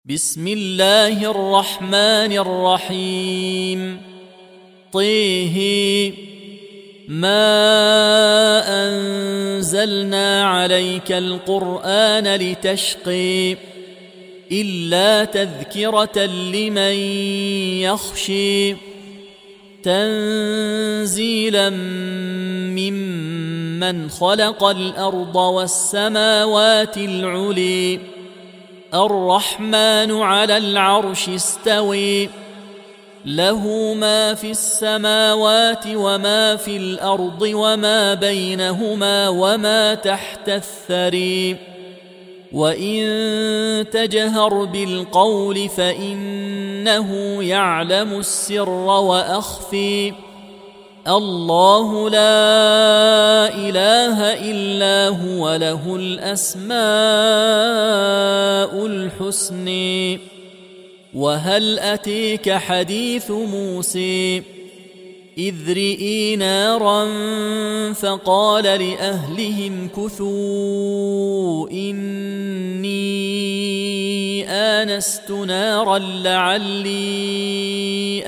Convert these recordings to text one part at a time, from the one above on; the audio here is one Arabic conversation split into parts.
بسم الله الرحمن الرحيم. طه ما أنزلنا عليك القرآن لتشقي إلا تذكرة لمن يخشي تنزيلا ممن خلق الأرض والسماوات العلي الرحمن على العرش استوي له ما في السماوات وما في الأرض وما بينهما وما تحت الثري وإن تجهر بالقول فإنه يعلم السر وأخفي الله لا إله إلا هو له الأسماء الحسن. وهل أتيك حديث موسى إذ رئي نارا فقال لأهلهم كثوا إني آنست نارا لعلي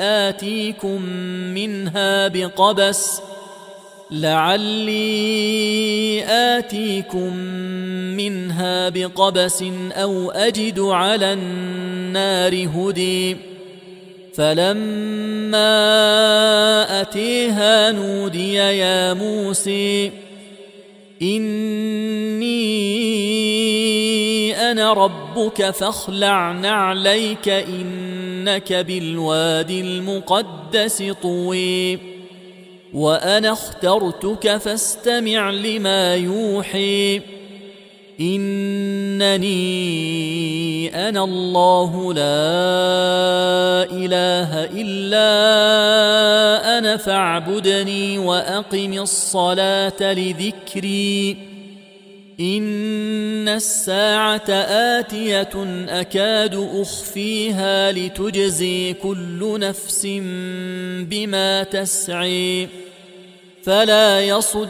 آتيكم منها بقبس أو أجد على النار هدي فلما أتيها نودي يا موسى إني أنا ربك فاخلع نعليك إنك بالوادي المقدس طوي وأنا اخترتك فاستمع لما يوحي إنني أنا الله لا إله إلا أنا فاعبدني وأقم الصلاة لذكري إن الساعة آتية أكاد أخفيها لتجزي كل نفس بما تسعي فلا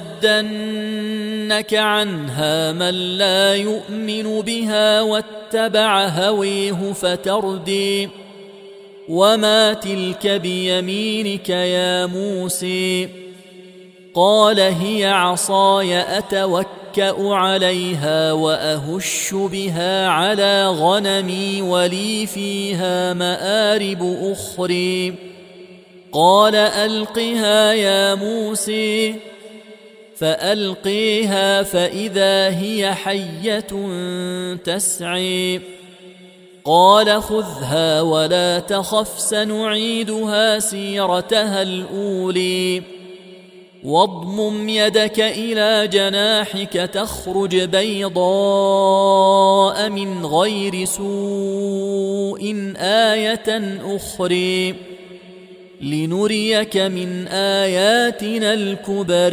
يصدنك عنها من لا يؤمن بها واتبع هويه فتردي وما تلك بيمينك يا موسى قال هي عصاي أتوكأ عليها وأهش بها على غنمي ولي فيها مآرب أخرى قال ألقها يا موسى فألقيها فإذا هي حية تسعي قال خذها ولا تخف سنعيدها سيرتها الأولي واضمم يدك إلى جناحك تخرج بيضاء من غير سوء آية أخرى لنريك من آياتنا الكبر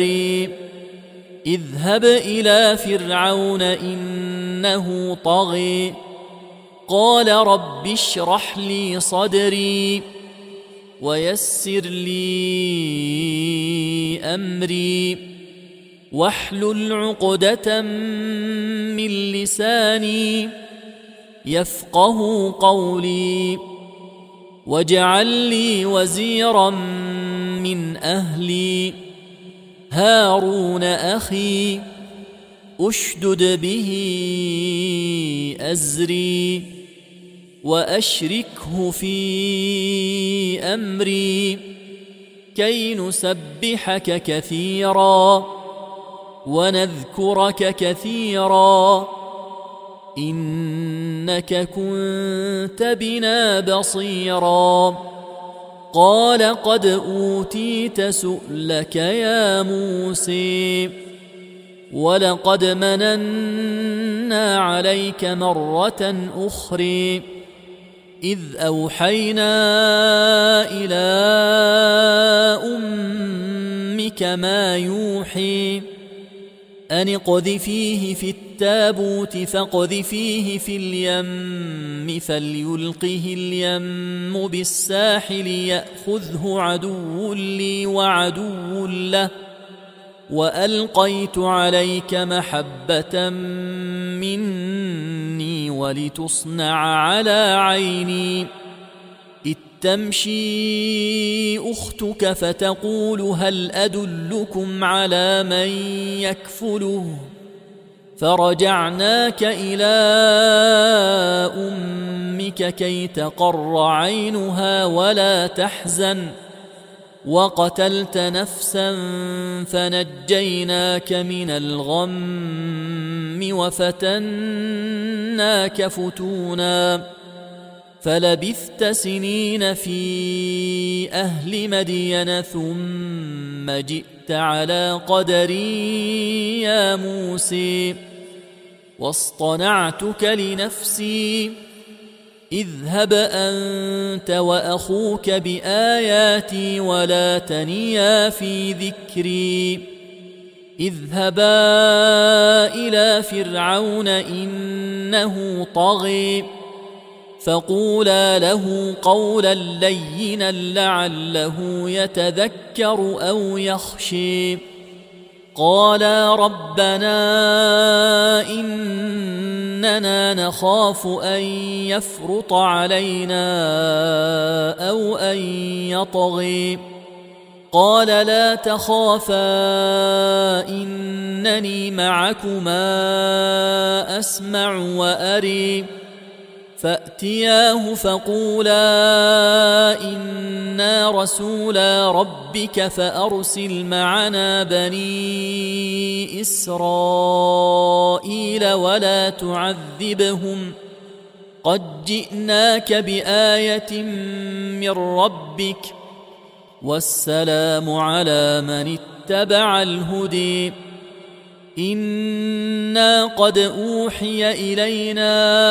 اذهب إلى فرعون إنه طغى قال رب اشرح لي صدري ويسر لي أمري واحلل عقدة من لساني يفقه قولي واجعل لي وزيرا من أهلي هارون أخي أشدد به أزري وأشركه في أمري كي نسبحك كثيرا ونذكرك كثيرا إنك كنت بنا بصيرا قال قد أوتيت سؤلك يا موسى ولقد مننا عليك مرة أخرى إذ أوحينا إلى أمك ما يوحي أن اقذفيه في التابوت فاقذفيه في اليم فليلقه اليم بالساحل يأخذه عدو لي وعدو له وألقيت عليك محبة مني ولتصنع على عيني، إذ تمشي أختك فتقول هل أدلكم على من يكفله، فرجعناك إلى أمك كي تقر عينها ولا تحزن، وقتلت نفسا فنجيناك من الغم وفتناك فتونا، فلبثت سنين في أهل مدين ثم جئت على قدري يا موسى، واصطنعتك لنفسي، اذهب أنت وأخوك بآياتي ولا تنيا في ذكري، اذهبا إلى فرعون إنه طغى، فقولا له قولا لينا لعله يتذكر أو يخشى. قالا ربنا إننا نخاف أن يفرط علينا أو أن يطغى. قال لا تخافا إنني معكما أسمع وأري. فأتياه فقولا إنا رسولا ربك فأرسل معنا بني إسرائيل ولا تعذبهم قد جئناك بآية من ربك والسلام على من اتبع الهدي. إنا قد أوحي إلينا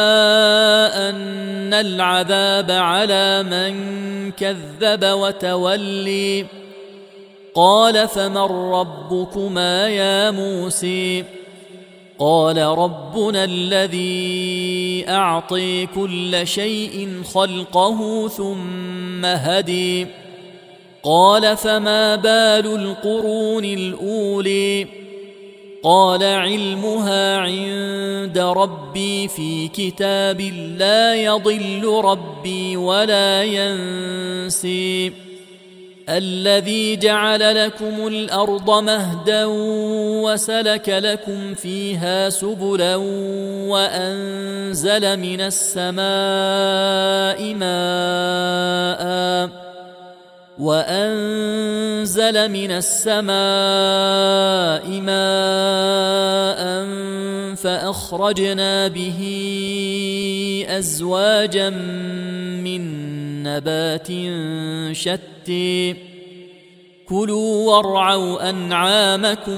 أن العذاب على من كذب وتولي. قال فمن ربكما يا موسى؟ قال ربنا الذي أعطي كل شيء خلقه ثم هدي. قال فما بال القرون الأولي؟ قال علمها عند ربي في كتاب لا يضل ربي ولا ينسي. الذي جعل لكم الأرض مهدا وسلك لكم فيها سبلا وأنزل من السماء ماء فأخرجنا به أزواجا من نبات شتى. كلوا وارعوا أنعامكم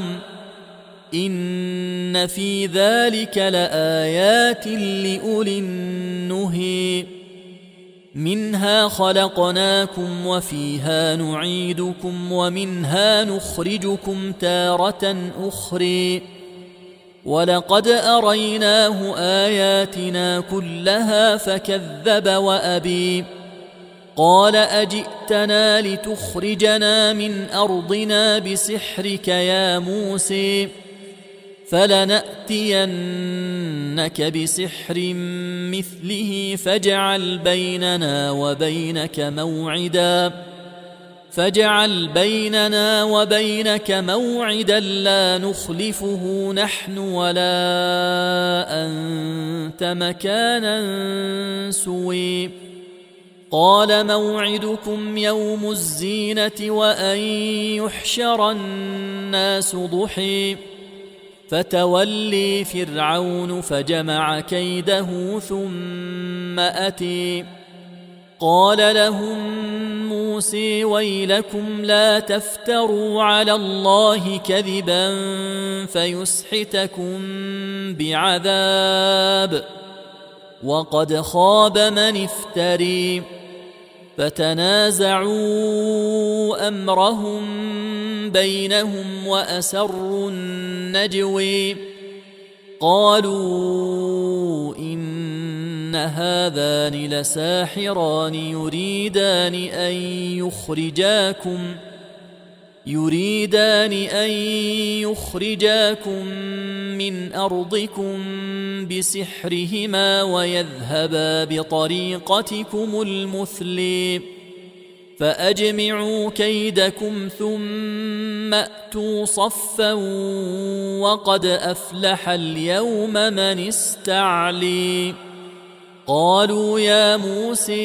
إن في ذلك لآيات لأولي النهي. منها خلقناكم وفيها نعيدكم ومنها نخرجكم تارة أخرى. ولقد أريناه آياتنا كلها فكذب وأبي. قال أجئتنا لتخرجنا من أرضنا بسحرك يا موسى؟ فلنأتينك بسحر مثله فاجعل بيننا وبينك موعدا لا نخلفه نحن ولا أنت مكانا سوي. قال موعدكم يوم الزينة وأن يحشر الناس ضحى. فتولي فرعون فجمع كيده ثم أتي. قال لهم موسى ويلكم لا تفتروا على الله كذبا فيسحتكم بعذاب وقد خاب من افتري. فتنازعوا أمرهم بينهم وأسروا النجوي. قالوا إن هذان لساحران يريدان أن يخرجاكم من أرضكم بسحرهما ويذهبا بطريقتكم المثلي فأجمعوا كيدكم ثم أتوا صفا وقد أفلح اليوم من استعلي قالوا يا موسى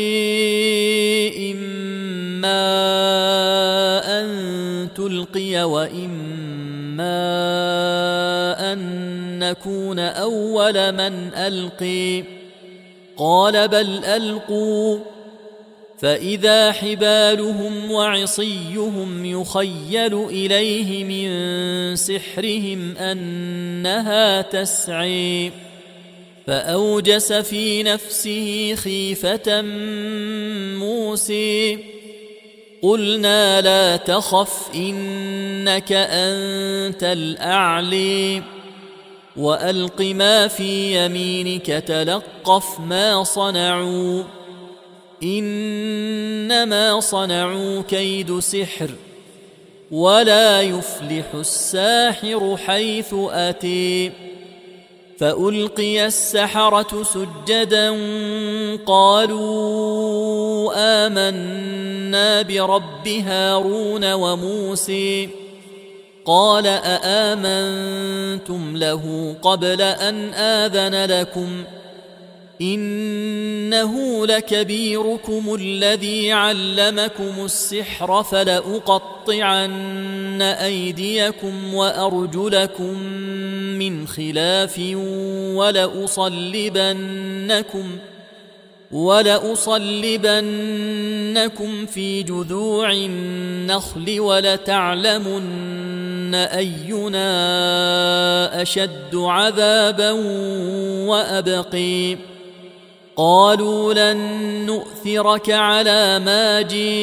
إما أن تلقي وإما أن نكون أول من ألقي قال بل ألقوا فإذا حبالهم وعصيهم يخيل إليه من سحرهم أنها تسعي فأوجس في نفسه خيفة موسى قلنا لا تخف إنك أنت الأعلي وألق ما في يمينك تلقف ما صنعوا إنما صنعوا كيد سحر ولا يفلح الساحر حيث أتي فألقي السحرة سجدا قالوا آمنا برب هارون وموسى قال أآمنتم له قبل أن آذن لكم إنه لكبيركم الذي علمكم السحر فلأقطعن أيديكم وأرجلكم من خلاف ولأصلبنكم في جذوع النخل ولتعلمن أينا أشد عذابا وأبقي قالوا لن نؤثرك على ما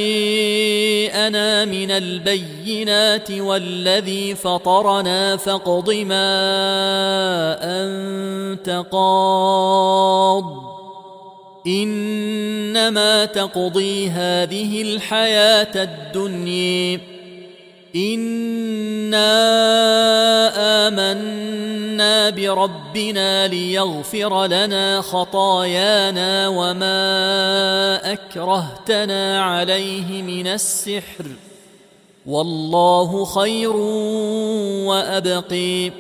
جاءنا من البينات والذي فطرنا فاقض ما أنت قاض إنما تقضي هذه الحياة الدنيا إنا آمنا بربنا ليغفر لنا خطايانا وما أكرهتنا عليه من السحر والله خير وأبقي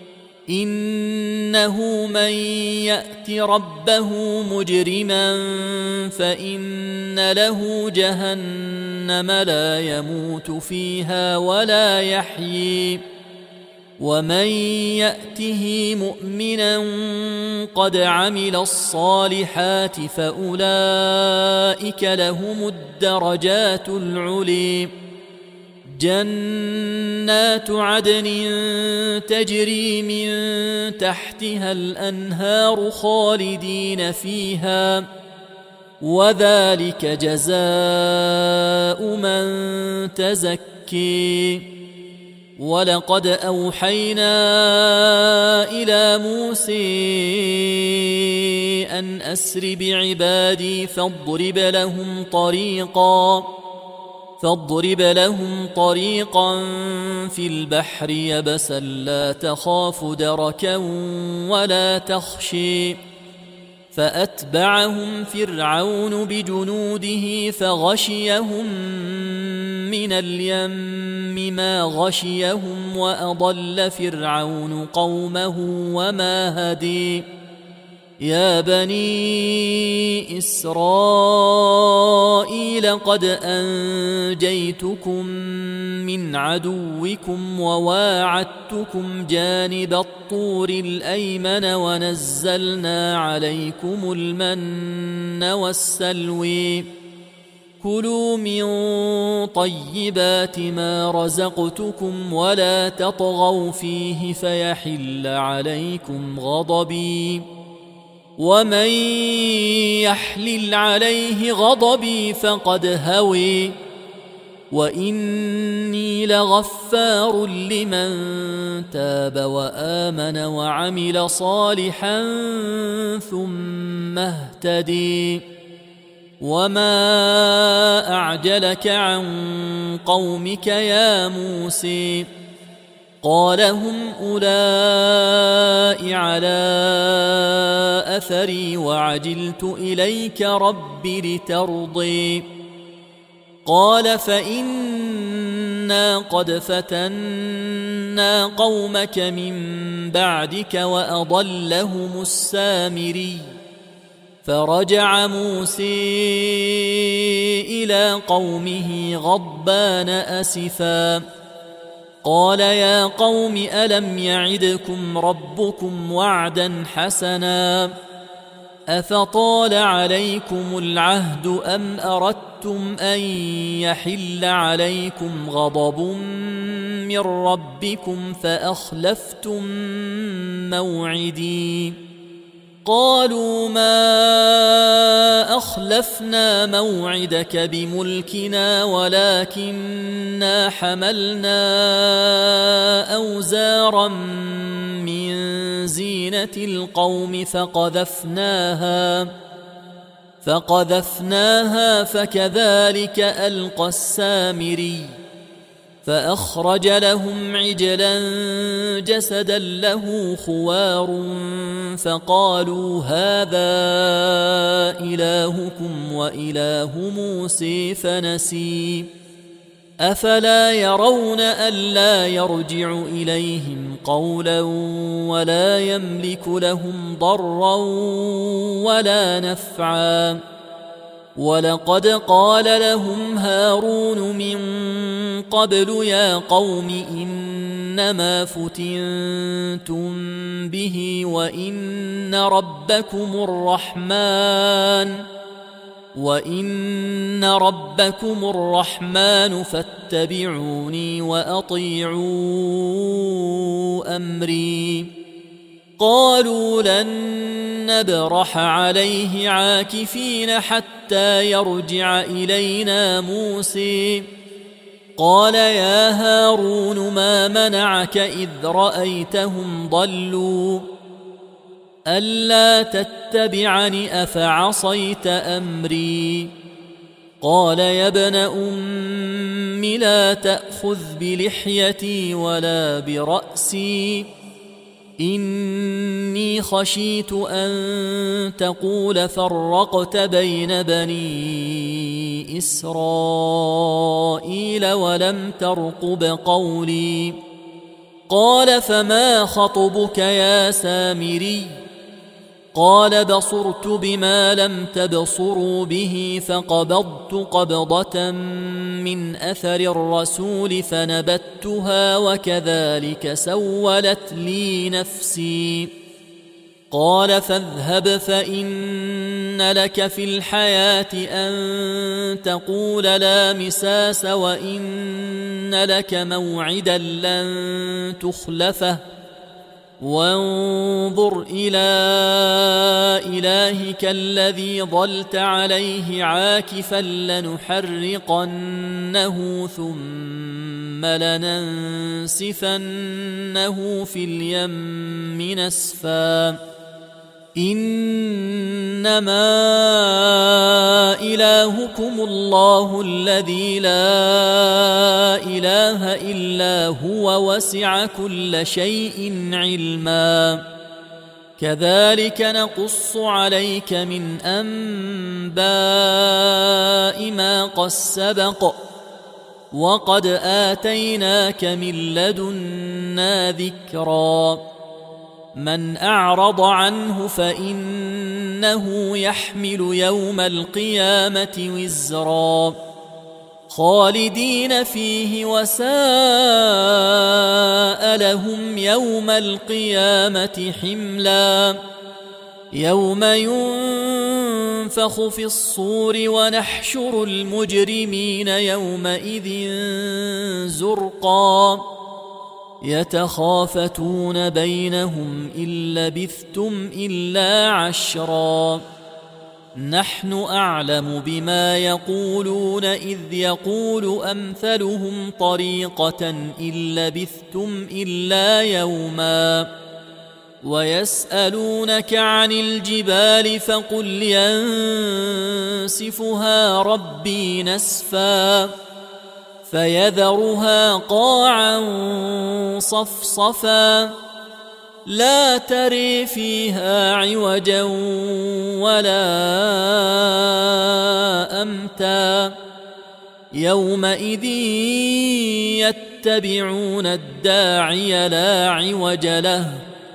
إنه من يأت ربه مجرما فإن له جهنم لا يموت فيها ولا يحيي ومن يأته مؤمنا قد عمل الصالحات فأولئك لهم الدرجات العلي جنات عدن تجري من تحتها الأنهار خالدين فيها وذلك جزاء من تزكي ولقد أوحينا إلى موسى أن أسر بعبادي فاضرب لهم طريقا في البحر يبسا لا تخاف دركا ولا تخشي فأتبعهم فرعون بجنوده فغشيهم من اليم ما غشيهم وأضل فرعون قومه وما هدي يا بني إسرائيل قد أنجيتكم من عدوكم وواعدتكم جانب الطور الأيمن ونزلنا عليكم المن والسلوي كلوا من طيبات ما رزقتكم ولا تطغوا فيه فيحل عليكم غضبي ومن يحلل عليه غضبي فقد هوي وإني لغفار لمن تاب وآمن وعمل صالحا ثم اهتدي وما أعجلك عن قومك يا موسى قال هم أولئك على أثري وعجلت إليك رب لترضي قال فإنا قد فتنا قومك من بعدك وأضلهم السامري فرجع موسى إلى قومه غضبان أسفا قال يا قوم ألم يعدكم ربكم وعدا حسنا أفطال عليكم العهد أم أردتم أن يحل عليكم غضب من ربكم فأخلفتم موعدي قالوا ما أخلفنا موعدك بملكنا ولكننا حملنا أوزارا من زينة القوم فقذفناها فكذلك ألقى السامري فأخرج لهم عجلا جسدا له خوار فقالوا هذا إلهكم وإله موسى فنسي أفلا يرون ألا يرجع إليهم قولا ولا يملك لهم ضرا ولا نفعا ولقد قال لهم هارون من قبل يا قوم إنما فتنتم به وإن ربكم الرحمن فاتبعوني وأطيعوا أمري قالوا لن نبرح عليه عاكفين حتى يرجع إلينا موسى قال يا هارون ما منعك إذ رأيتهم ضلوا ألا تتبعني أفعصيت أمري قال يا ابن أم لا تأخذ بلحيتي ولا برأسي إني خشيت أن تقول فرقت بين بني إسرائيل ولم ترقب قولي قال فما خطبك يا سامري قال بصرت بما لم تبصروا به فقبضت قبضة من أثر الرسول فنبتها وكذلك سولت لي نفسي قال فاذهب فإن لك في الحياة أن تقول لا مساس وإن لك موعدا لن تخلفه وانظر إلى إلهك الذي ظلت عليه عاكفا لنحرقنه ثم لننسفنه في اليم نسفا إنما إلهكم الله الذي لا إله إلا هو وسع كل شيء علما كذلك نقص عليك من أنباء ما قد سبق وقد آتيناك من لدنا ذكرا من أعرض عنه فإنه يحمل يوم القيامة وزرا خالدين فيه وساء لهم يوم القيامة حملا يوم ينفخ في الصور ونحشر المجرمين يومئذ زرقا يتخافتون بينهم إن لبثتم إلا عشرا نحن أعلم بما يقولون إذ يقول أمثلهم طريقة إن لبثتم إلا يوما ويسألونك عن الجبال فقل ينسفها ربي نسفا فيذرها قاعا صفصفا لا تري فيها عوجا ولا أمتا يومئذ يتبعون الداعي لا عوج له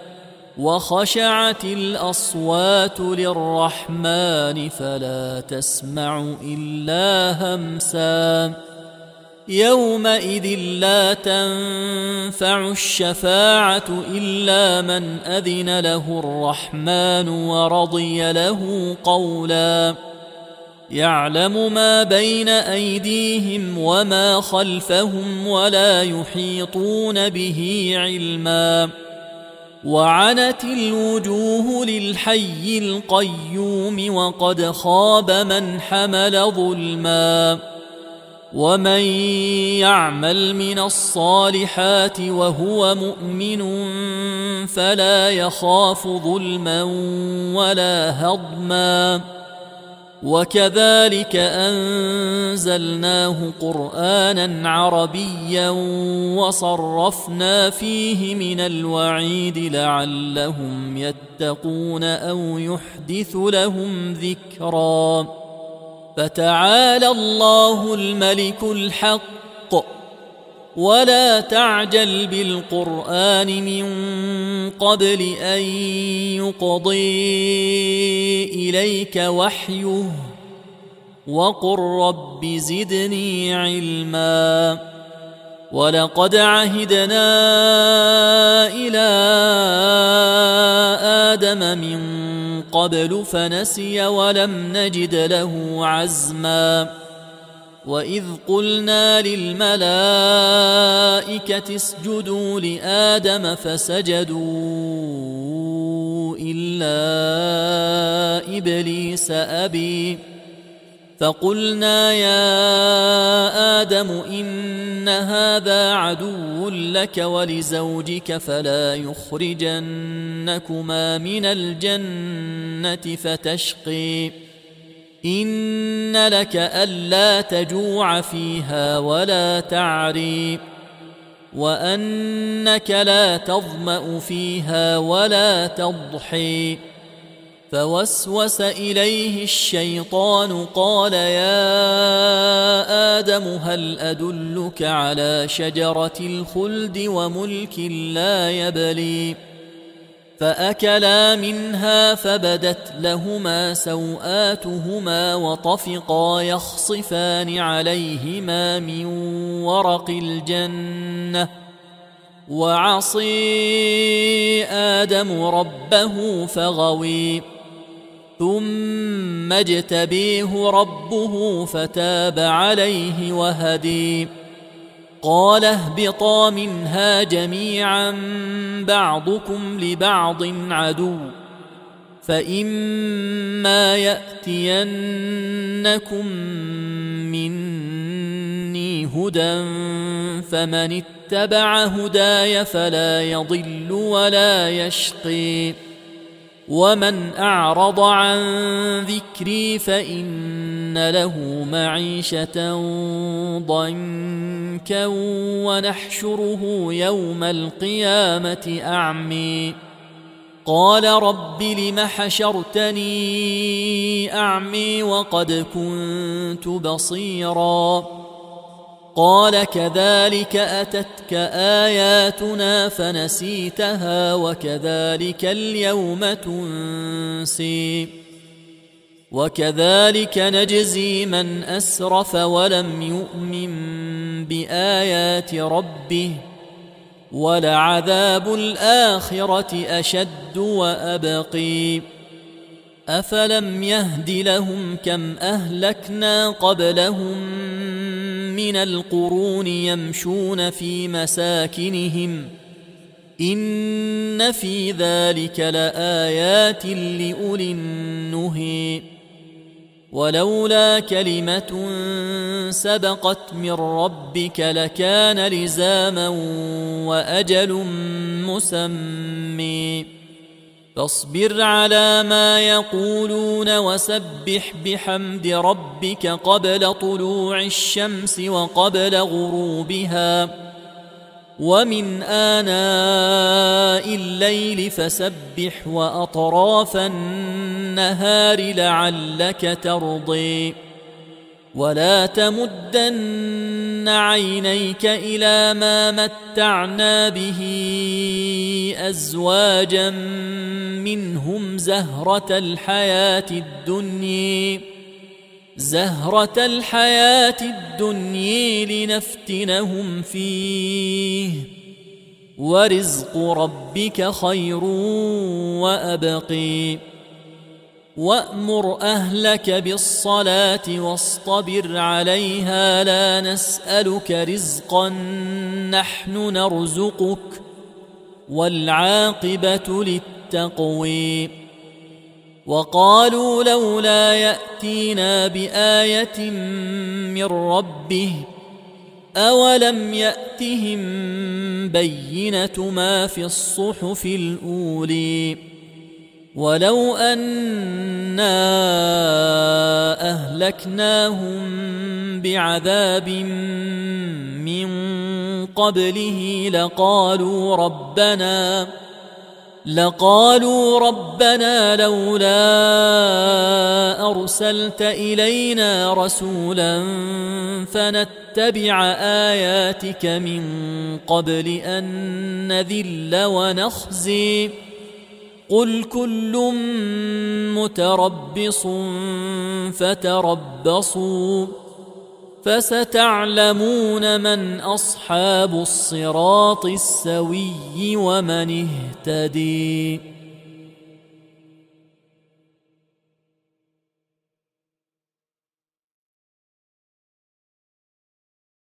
وخشعت الأصوات للرحمن فلا تسمع إلا همسا يومئذ لا تنفع الشفاعة إلا من أذن له الرحمن ورضي له قولا يعلم ما بين أيديهم وما خلفهم ولا يحيطون به علما وعنت الوجوه للحي القيوم وقد خاب من حمل ظلما ومن يعمل من الصالحات وهو مؤمن فلا يخاف ظلما ولا هضما وكذلك أنزلناه قرآنا عربيا وصرفنا فيه من الوعيد لعلهم يتقون أو يحدث لهم ذكرا فتعالى الله الملك الحق ولا تعجل بالقرآن من قبل أن يقضي إليك وحيه وقل رب زدني علما ولقد عهدنا إلى آدم من قبل فنسي ولم نجد له عزما وإذ قلنا للملائكة اسجدوا لآدم فسجدوا إلا إبليس أبي فقلنا يا آدم إن هذا عدو لك ولزوجك فلا يخرجنكما من الجنة فتشقي إن لك ألا تجوع فيها ولا تعري وأنك لا تظمأ فيها ولا تضحي فوسوس إليه الشيطان قال يا آدم هل أدلك على شجرة الخلد وملك لا يبلي فأكلا منها فبدت لهما سوآتهما وطفقا يخصفان عليهما من ورق الجنة وعصي آدم ربه فغوي ثم اجتبيه ربه فتاب عليه وهدي قال اهبطا منها جميعا بعضكم لبعض عدو فإما يأتينكم مني هدى فمن اتبع هداي فلا يضل ولا يشقي ومن أعرض عن ذكري فإن له معيشة ضنكا ونحشره يوم القيامة أعمي قال رب لم حشرتني أعمي وقد كنت بصيرا قال كذلك أتتك آياتنا فنسيتها وكذلك اليوم تنسي وكذلك نجزي من أسرف ولم يؤمن بآيات ربه ولعذاب الآخرة أشد وأبقي أفلم يهد لهم كم أهلكنا قبلهم من القرون يمشون في مساكنهم إن في ذلك لآيات لأولي النهي ولولا كلمة سبقت من ربك لكان لزاما وأجل مسمى فاصبر على ما يقولون وسبح بحمد ربك قبل طلوع الشمس وقبل غروبها ومن آناء الليل فسبح وأطراف النهار لعلك ترضي ولا تمدن عينيك إلى ما متعنا به أزواجا منهم زهرة الحياة الدنيا لنفتنهم فيه ورزق ربك خير وأبقي وأمر أهلك بالصلاة واصطبر عليها لا نسألك رزقا نحن نرزقك والعاقبة للتقوى وقالوا لولا يأتينا بآية من ربه أولم يأتهم بينة ما في الصحف الأولي ولو أنا أهلكناهم بعذاب من قبله لقالوا ربنا لولا أرسلت إلينا رسولا فنتبع آياتك من قبل أن نذل ونخزي قل كل متربص فتربصوا فستعلمون من أصحاب الصراط السوي ومن اهتدي.